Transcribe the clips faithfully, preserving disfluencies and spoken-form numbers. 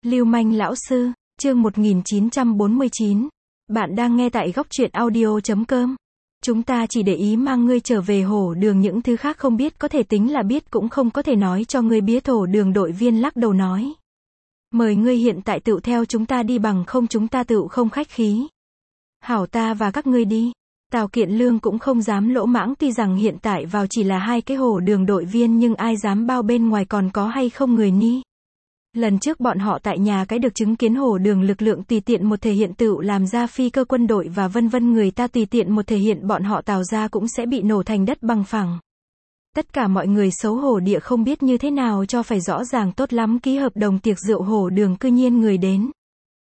Lưu manh lão sư, chương một nghìn chín trăm bốn mươi chín. Bạn đang nghe tại góc truyện audio chấm com. Chúng ta chỉ để ý mang ngươi trở về hổ đường, những thứ khác không biết có thể tính là biết cũng không có thể nói cho ngươi biết. Hổ đường đội viên lắc đầu nói. Mời ngươi hiện tại tựu theo chúng ta đi, bằng không chúng ta tựu không khách khí. Hảo, ta và các ngươi đi. Tào Kiện Lương cũng không dám lỗ mãng, tuy rằng hiện tại vào chỉ là hai cái hổ đường đội viên nhưng ai dám bao bên ngoài còn có hay không người ni. Lần trước bọn họ tại nhà cái được chứng kiến hổ đường lực lượng tùy tiện một thể hiện tựu làm ra phi cơ quân đội và vân vân, người ta tùy tiện một thể hiện bọn họ Tào ra cũng sẽ bị nổ thành đất bằng phẳng. Tất cả mọi người xấu hổ địa không biết như thế nào cho phải, rõ ràng tốt lắm ký hợp đồng tiệc rượu hổ đường cư nhiên người đến.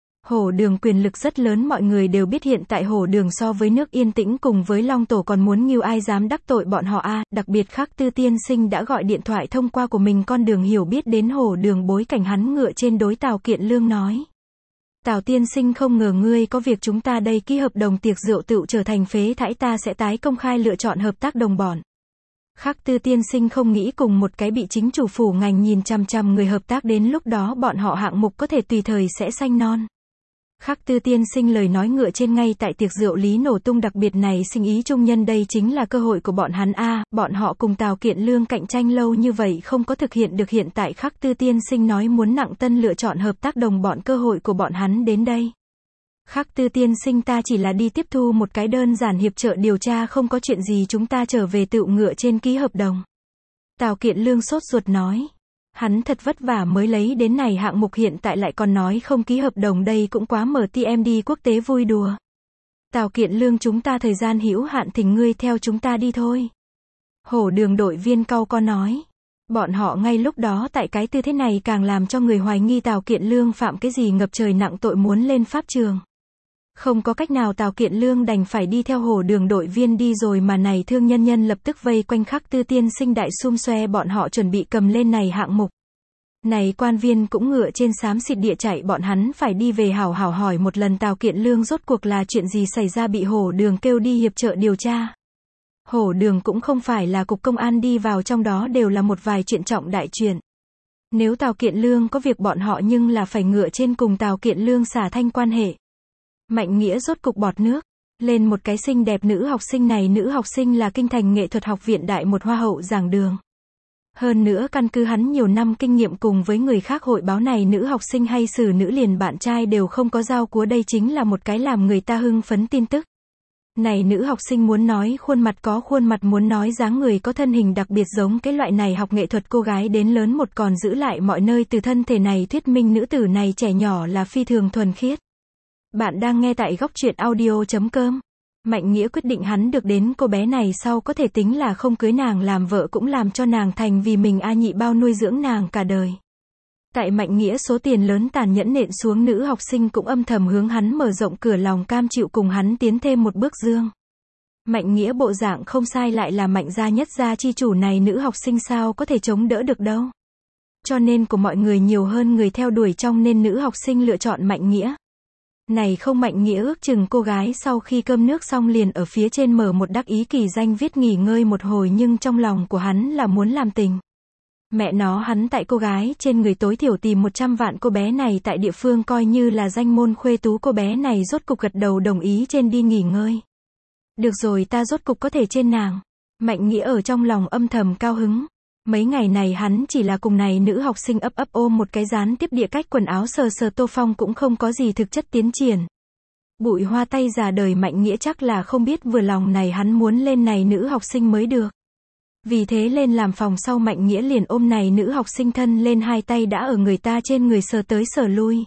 Hổ đường quyền lực rất lớn, mọi người đều biết hiện tại hổ đường so với nước Yên Tĩnh cùng với Long Tổ còn muốn nghêu, ai dám đắc tội bọn họ a. À, đặc biệt Khắc Tư tiên sinh đã gọi điện thoại thông qua của mình con đường hiểu biết đến hổ đường bối cảnh, hắn ngựa trên đối Tào Kiện Lương nói. Tào tiên sinh, không ngờ ngươi có việc chúng ta đây ký hợp đồng tiệc rượu tựu trở thành phế thải, ta sẽ tái công khai lựa chọn hợp tác đồng bọn. Khắc Tư tiên sinh không nghĩ cùng một cái bị chính chủ phủ ngành nhìn chằm chằm người hợp tác, đến lúc đó bọn họ hạng mục có thể tùy thời sẽ xanh non. Khắc Tư tiên sinh lời nói ngựa trên ngay tại tiệc rượu lý nổ tung, đặc biệt này sinh ý trung nhân, đây chính là cơ hội của bọn hắn a. À, bọn họ cùng Tào Kiện Lương cạnh tranh lâu như vậy không có thực hiện được, hiện tại Khắc Tư tiên sinh nói muốn nặng tân lựa chọn hợp tác đồng bọn, cơ hội của bọn hắn đến đây. Khắc Tư tiên sinh, ta chỉ là đi tiếp thu một cái đơn giản hiệp trợ điều tra, không có chuyện gì, chúng ta trở về tựu ngựa trên ký hợp đồng. Tào Kiện Lương sốt ruột nói. Hắn thật vất vả mới lấy đến này hạng mục, hiện tại lại còn nói không ký hợp đồng, đây cũng quá mở tê em đê quốc tế vui đùa. Tào Kiện Lương, chúng ta thời gian hữu hạn, thỉnh ngươi theo chúng ta đi thôi. Hổ đường đội viên cau có nói. Bọn họ ngay lúc đó tại cái tư thế này càng làm cho người hoài nghi Tào Kiện Lương phạm cái gì ngập trời nặng tội muốn lên pháp trường. Không có cách nào, Tào Kiện Lương đành phải đi theo hổ đường đội viên đi rồi, mà này thương nhân nhân lập tức vây quanh Khắc Tư tiên sinh đại xum xoe, bọn họ chuẩn bị cầm lên này hạng mục. Này quan viên cũng ngựa trên xám xịt địa chạy, bọn hắn phải đi về hảo hảo hỏi một lần Tào Kiện Lương rốt cuộc là chuyện gì xảy ra, bị hổ đường kêu đi hiệp trợ điều tra. Hổ đường cũng không phải là cục công an, đi vào trong đó đều là một vài chuyện trọng đại chuyện. Nếu Tào Kiện Lương có việc, bọn họ nhưng là phải ngựa trên cùng Tào Kiện Lương xả thanh quan hệ. Mạnh Nghĩa rốt cục bọt nước lên một cái xinh đẹp nữ học sinh, này nữ học sinh là Kinh Thành Nghệ thuật học viện đại một hoa hậu giảng đường. Hơn nữa căn cứ hắn nhiều năm kinh nghiệm cùng với người khác hội báo, này nữ học sinh hay xử nữ liền bạn trai đều không có giao cúa, đây chính là một cái làm người ta hưng phấn tin tức. Này nữ học sinh muốn nói khuôn mặt có khuôn mặt, muốn nói dáng người có thân hình đặc biệt, giống cái loại này học nghệ thuật cô gái đến lớn một còn giữ lại mọi nơi từ thân thể này, thuyết minh nữ tử này trẻ nhỏ là phi thường thuần khiết. Bạn đang nghe tại góc truyện audio chấm com. Mạnh Nghĩa quyết định hắn được đến cô bé này sau có thể tính là không cưới nàng làm vợ, cũng làm cho nàng thành vì mình a nhị bao, nuôi dưỡng nàng cả đời. Tại Mạnh Nghĩa số tiền lớn tàn nhẫn nện xuống, nữ học sinh cũng âm thầm hướng hắn mở rộng cửa lòng, cam chịu cùng hắn tiến thêm một bước dương. Mạnh Nghĩa bộ dạng không sai, lại là Mạnh gia nhất gia chi chủ, này nữ học sinh sao có thể chống đỡ được đâu. Cho nên của mọi người nhiều hơn người theo đuổi, trong nên nữ học sinh lựa chọn Mạnh Nghĩa. Này không, Mạnh Nghĩa ước chừng cô gái sau khi cơm nước xong liền ở phía trên mở một đắc ý kỳ danh viết nghỉ ngơi một hồi, nhưng trong lòng của hắn là muốn làm tình. Mẹ nó, hắn tại cô gái trên người tối thiểu tìm một trăm vạn, cô bé này tại địa phương coi như là danh môn khuê tú, cô bé này rốt cục gật đầu đồng ý trên đi nghỉ ngơi. Được rồi, ta rốt cục có thể trên nàng. Mạnh Nghĩa ở trong lòng âm thầm cao hứng. Mấy ngày này hắn chỉ là cùng này nữ học sinh ấp ấp ôm một cái, gián tiếp địa cách quần áo sờ sờ tô phong, cũng không có gì thực chất tiến triển. Bụi hoa tay già đời, Mạnh Nghĩa chắc là không biết vừa lòng này hắn muốn lên này nữ học sinh mới được. Vì thế lên làm phòng sau, Mạnh Nghĩa liền ôm này nữ học sinh thân lên, hai tay đã ở người ta trên người sờ tới sờ lui.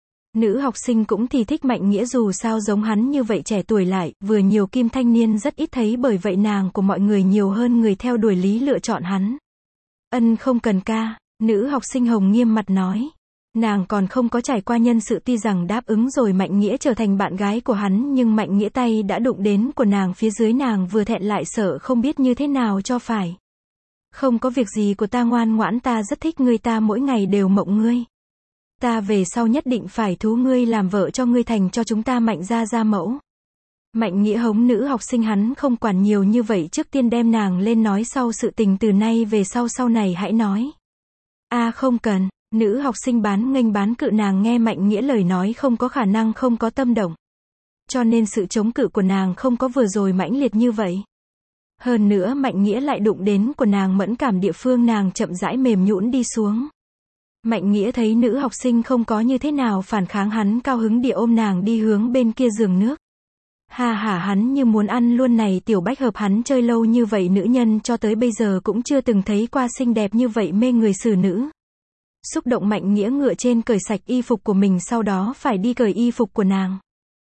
Nữ học sinh cũng thì thích Mạnh Nghĩa, dù sao giống hắn như vậy trẻ tuổi lại vừa nhiều kim thanh niên rất ít thấy, bởi vậy nàng của mọi người nhiều hơn người theo đuổi lý lựa chọn hắn. Ân, không cần ca, nữ học sinh hồng nghiêm mặt nói. Nàng còn không có trải qua nhân sự, tuy rằng đáp ứng rồi Mạnh Nghĩa trở thành bạn gái của hắn, nhưng Mạnh Nghĩa tay đã đụng đến của nàng phía dưới, nàng vừa thẹn lại sợ không biết như thế nào cho phải. Không có việc gì của ta, ngoan ngoãn, ta rất thích ngươi, ta mỗi ngày đều mộng ngươi. Ta về sau nhất định phải thú ngươi làm vợ cho ngươi, thành cho chúng ta Mạnh gia gia mẫu. Mạnh Nghĩa hống nữ học sinh, hắn không quản nhiều như vậy, trước tiên đem nàng lên nói sau sự tình, từ nay về sau sau này hãy nói. A à, không cần, Nữ học sinh bán nghênh bán cự nàng nghe Mạnh Nghĩa lời nói không có khả năng không có tâm động. Cho nên sự chống cự của nàng không có vừa rồi mãnh liệt như vậy. Hơn nữa Mạnh Nghĩa lại đụng đến của nàng mẫn cảm địa phương, nàng chậm rãi mềm nhũn đi xuống. Mạnh Nghĩa thấy nữ học sinh không có như thế nào phản kháng, hắn cao hứng địa ôm nàng đi hướng bên kia giường nước. Ha ha, hắn như muốn ăn luôn này tiểu bách hợp, hắn chơi lâu như vậy nữ nhân cho tới bây giờ cũng chưa từng thấy qua xinh đẹp như vậy mê người xử nữ. Xúc động Mạnh Nghĩa ngựa trên cởi sạch y phục của mình, sau đó phải đi cởi y phục của nàng.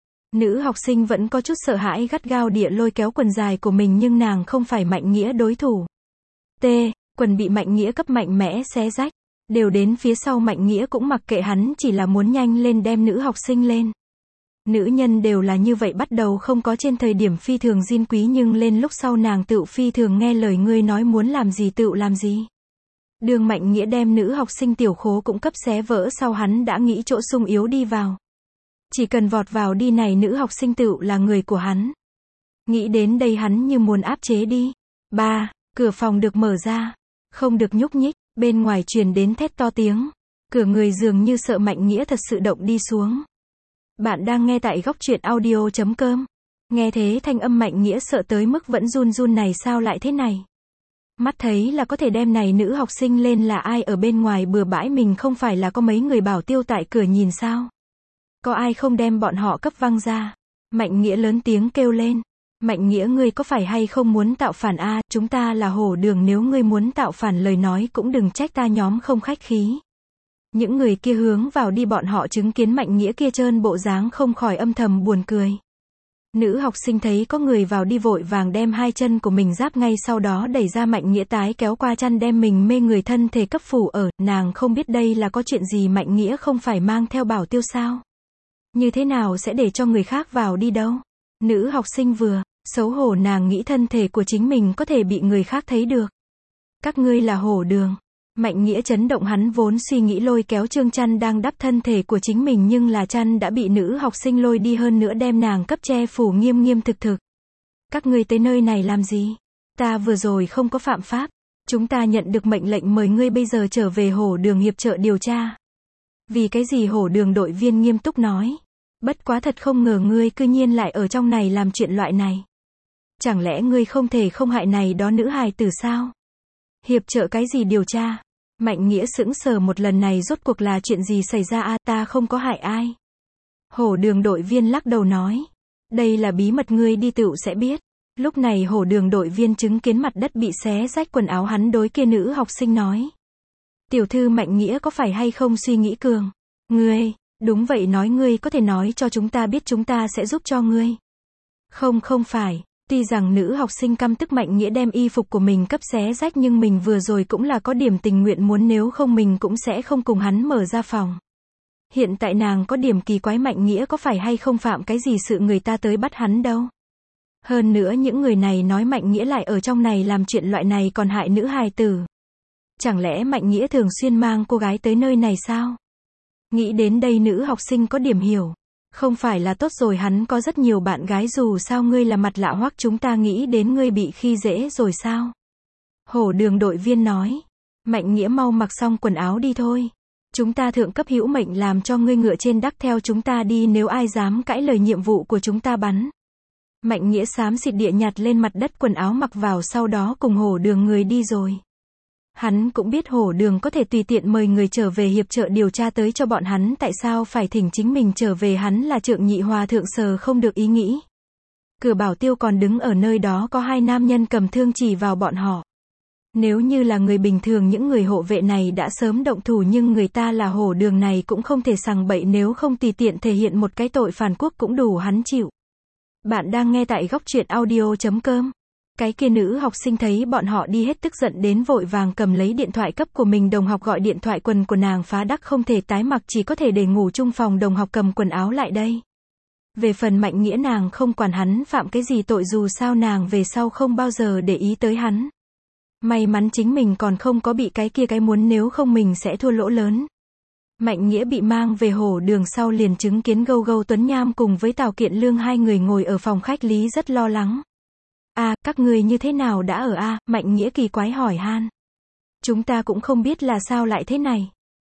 Nữ học sinh vẫn có chút sợ hãi, gắt gao địa lôi kéo quần dài của mình nhưng nàng không phải Mạnh Nghĩa đối thủ. T. Quần bị Mạnh Nghĩa cấp mạnh mẽ xé rách. Đều đến phía sau Mạnh Nghĩa cũng mặc kệ hắn, chỉ là muốn nhanh lên đem nữ học sinh lên. Nữ nhân đều là như vậy, bắt đầu không có trên thời điểm phi thường diên quý, nhưng lên lúc sau nàng tựu phi thường nghe lời, ngươi nói muốn làm gì tựu làm gì. Đường Mạnh Nghĩa đem nữ học sinh tiểu khố cũng cấp xé vỡ sau, hắn đã nghĩ chỗ sung yếu đi vào. Chỉ cần vọt vào đi này nữ học sinh tựu là người của hắn. Nghĩ đến đây hắn như muốn áp chế đi. Ba, cửa phòng được mở ra. Không được nhúc nhích, bên ngoài truyền đến thét to tiếng. Cửa người dường như sợ Mạnh Nghĩa thật sự động đi xuống. Bạn đang nghe tại góc truyện audio chấm com. Nghe thế thanh âm Mạnh Nghĩa sợ tới mức vẫn run run, này sao lại thế này? Mắt thấy là có thể đem này nữ học sinh lên, là ai ở bên ngoài bừa bãi mình, không phải là có mấy người bảo tiêu tại cửa nhìn sao? Có ai không đem bọn họ cấp văng ra? Mạnh Nghĩa lớn tiếng kêu lên. Mạnh Nghĩa, ngươi có phải hay không muốn tạo phản a? À, chúng ta là Hổ Đường, nếu ngươi muốn tạo phản lời nói cũng đừng trách ta nhóm không khách khí. Những người kia hướng vào đi, bọn họ chứng kiến Mạnh Nghĩa kia trơn bộ dáng không khỏi âm thầm buồn cười. Nữ học sinh thấy có người vào đi vội vàng đem hai chân của mình giáp ngay sau đó đẩy ra Mạnh Nghĩa, tái kéo qua chăn đem mình mê người thân thể cấp phủ ở, nàng không biết đây là có chuyện gì, Mạnh Nghĩa không phải mang theo bảo tiêu sao? Như thế nào sẽ để cho người khác vào đi đâu? Nữ học sinh vừa xấu hổ, nàng nghĩ thân thể của chính mình có thể bị người khác thấy được. Các ngươi là Hổ Đường. Mạnh Nghĩa chấn động, hắn vốn suy nghĩ lôi kéo trương chăn đang đắp thân thể của chính mình, nhưng là chăn đã bị nữ học sinh lôi đi, hơn nữa đem nàng cấp che phủ nghiêm nghiêm thực thực. Các ngươi tới nơi này làm gì? Ta vừa rồi không có phạm pháp. Chúng ta nhận được mệnh lệnh mời ngươi bây giờ trở về Hổ Đường hiệp trợ điều tra. Vì cái gì? Hổ Đường đội viên nghiêm túc nói. Bất quá thật không ngờ ngươi cư nhiên lại ở trong này làm chuyện loại này. Chẳng lẽ ngươi không thể không hại này đó nữ hài tử sao? Hiệp trợ cái gì điều tra? Mạnh Nghĩa sững sờ một lần, này rốt cuộc là chuyện gì xảy ra a? À, ta không có hại ai. Hổ Đường đội viên lắc đầu nói. Đây là bí mật, ngươi đi tựu sẽ biết. Lúc này Hổ Đường đội viên chứng kiến mặt đất bị xé rách quần áo, hắn đối kia nữ học sinh nói. Tiểu thư Mạnh Nghĩa có phải hay không suy nghĩ cường? Ngươi, đúng vậy, nói ngươi có thể nói cho chúng ta biết, chúng ta sẽ giúp cho ngươi. Không không phải. Tuy rằng nữ học sinh căm tức Mạnh Nghĩa đem y phục của mình cấp xé rách, nhưng mình vừa rồi cũng là có điểm tình nguyện muốn, nếu không mình cũng sẽ không cùng hắn mở ra phòng. Hiện tại nàng có điểm kỳ quái, Mạnh Nghĩa có phải hay không phạm cái gì sự người ta tới bắt hắn đâu. Hơn nữa những người này nói Mạnh Nghĩa lại ở trong này làm chuyện loại này còn hại nữ hài tử. Chẳng lẽ Mạnh Nghĩa thường xuyên mang cô gái tới nơi này sao? Nghĩ đến đây nữ học sinh có điểm hiểu. Không phải là tốt rồi, hắn có rất nhiều bạn gái, dù sao ngươi là mặt lạ hoắc, chúng ta nghĩ đến ngươi bị khi dễ rồi sao? Hổ Đường đội viên nói. Mạnh Nghĩa, mau mặc xong quần áo đi thôi. Chúng ta thượng cấp hữu mệnh làm cho ngươi ngựa trên đắc theo chúng ta đi, nếu ai dám cãi lời nhiệm vụ của chúng ta bắn. Mạnh Nghĩa xám xịt địa nhặt lên mặt đất quần áo mặc vào, sau đó cùng Hổ Đường người đi rồi. Hắn cũng biết Hổ Đường có thể tùy tiện mời người trở về hiệp trợ điều tra tới cho bọn hắn, tại sao phải thỉnh chính mình trở về, hắn là Trượng Nhị Hòa thượng, sờ không được ý nghĩ. Cửa bảo tiêu còn đứng ở nơi đó, có hai nam nhân cầm thương chỉ vào bọn họ. Nếu như là người bình thường, những người hộ vệ này đã sớm động thủ, nhưng người ta là Hổ Đường này cũng không thể sằng bậy, nếu không tùy tiện thể hiện một cái tội phản quốc cũng đủ hắn chịu. Bạn đang nghe tại góc truyện audio chấm com. Cái kia nữ học sinh thấy bọn họ đi hết, tức giận đến vội vàng cầm lấy điện thoại cấp của mình đồng học gọi điện thoại, quần của nàng phá đắc không thể tái mặc, chỉ có thể để ngủ chung phòng, đồng học cầm quần áo lại đây. Về phần Mạnh Nghĩa, nàng không quản hắn phạm cái gì tội, dù sao nàng về sau không bao giờ để ý tới hắn. May mắn chính mình còn không có bị cái kia cái muốn, nếu không mình sẽ thua lỗ lớn. Mạnh Nghĩa bị mang về Hổ Đường sau liền chứng kiến Gâu Gâu Tuấn Nham cùng với Tào Kiện Lương hai người ngồi ở phòng khách lý, rất lo lắng. A, à, các người như thế nào đã ở a? À? Mạnh Nghĩa kỳ quái hỏi han. Chúng ta cũng không biết là sao lại thế này.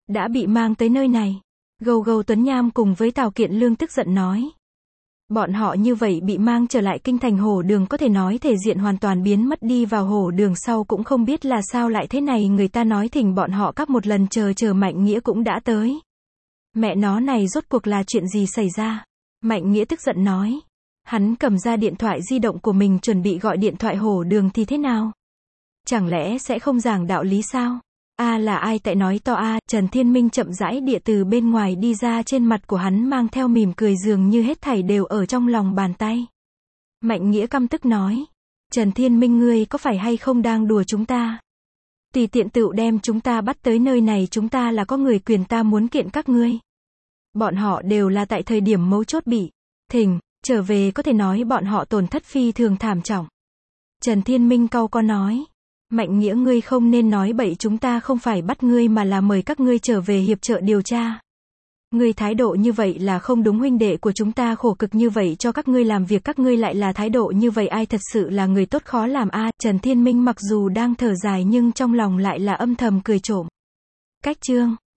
đã bị mang tới nơi này. Gâu Gâu Tuấn Nham cùng với Tào Kiện Lương tức giận nói. Bọn họ như vậy bị mang trở lại kinh thành Hổ Đường có thể nói thể diện hoàn toàn biến mất đi vào Hổ Đường sau cũng không biết là sao lại thế này người ta nói thỉnh bọn họ các một lần chờ chờ Mạnh Nghĩa cũng đã tới. Mẹ nó này rốt cuộc là chuyện gì xảy ra? Mạnh Nghĩa tức giận nói. Hắn cầm ra điện thoại di động của mình chuẩn bị gọi điện thoại Hổ Đường thì thế nào? Chẳng lẽ sẽ không giảng đạo lý sao? A là ai tại nói to a, Trần Thiên Minh chậm rãi địa từ bên ngoài đi ra trên mặt của hắn mang theo mỉm cười dường như hết thảy đều ở trong lòng bàn tay. Mạnh Nghĩa căm tức nói. Trần Thiên Minh ngươi có phải hay không đang đùa chúng ta? Tùy tiện tựu đem chúng ta bắt tới nơi này chúng ta là có người quyền ta muốn kiện các ngươi. Bọn họ đều là tại thời điểm mấu chốt bị thỉnh, trở về có thể nói bọn họ tổn thất phi thường thảm trọng. Trần Thiên Minh cau có nói. Mạnh Nghĩa ngươi không nên nói bậy chúng ta không phải bắt ngươi mà là mời các ngươi trở về hiệp trợ điều tra. Ngươi thái độ như vậy là không đúng huynh đệ của chúng ta khổ cực như vậy cho các ngươi làm việc các ngươi lại là thái độ như vậy ai thật sự là người tốt khó làm a. Trần Thiên Minh mặc dù đang thở dài nhưng trong lòng lại là âm thầm cười trộm. Cách chương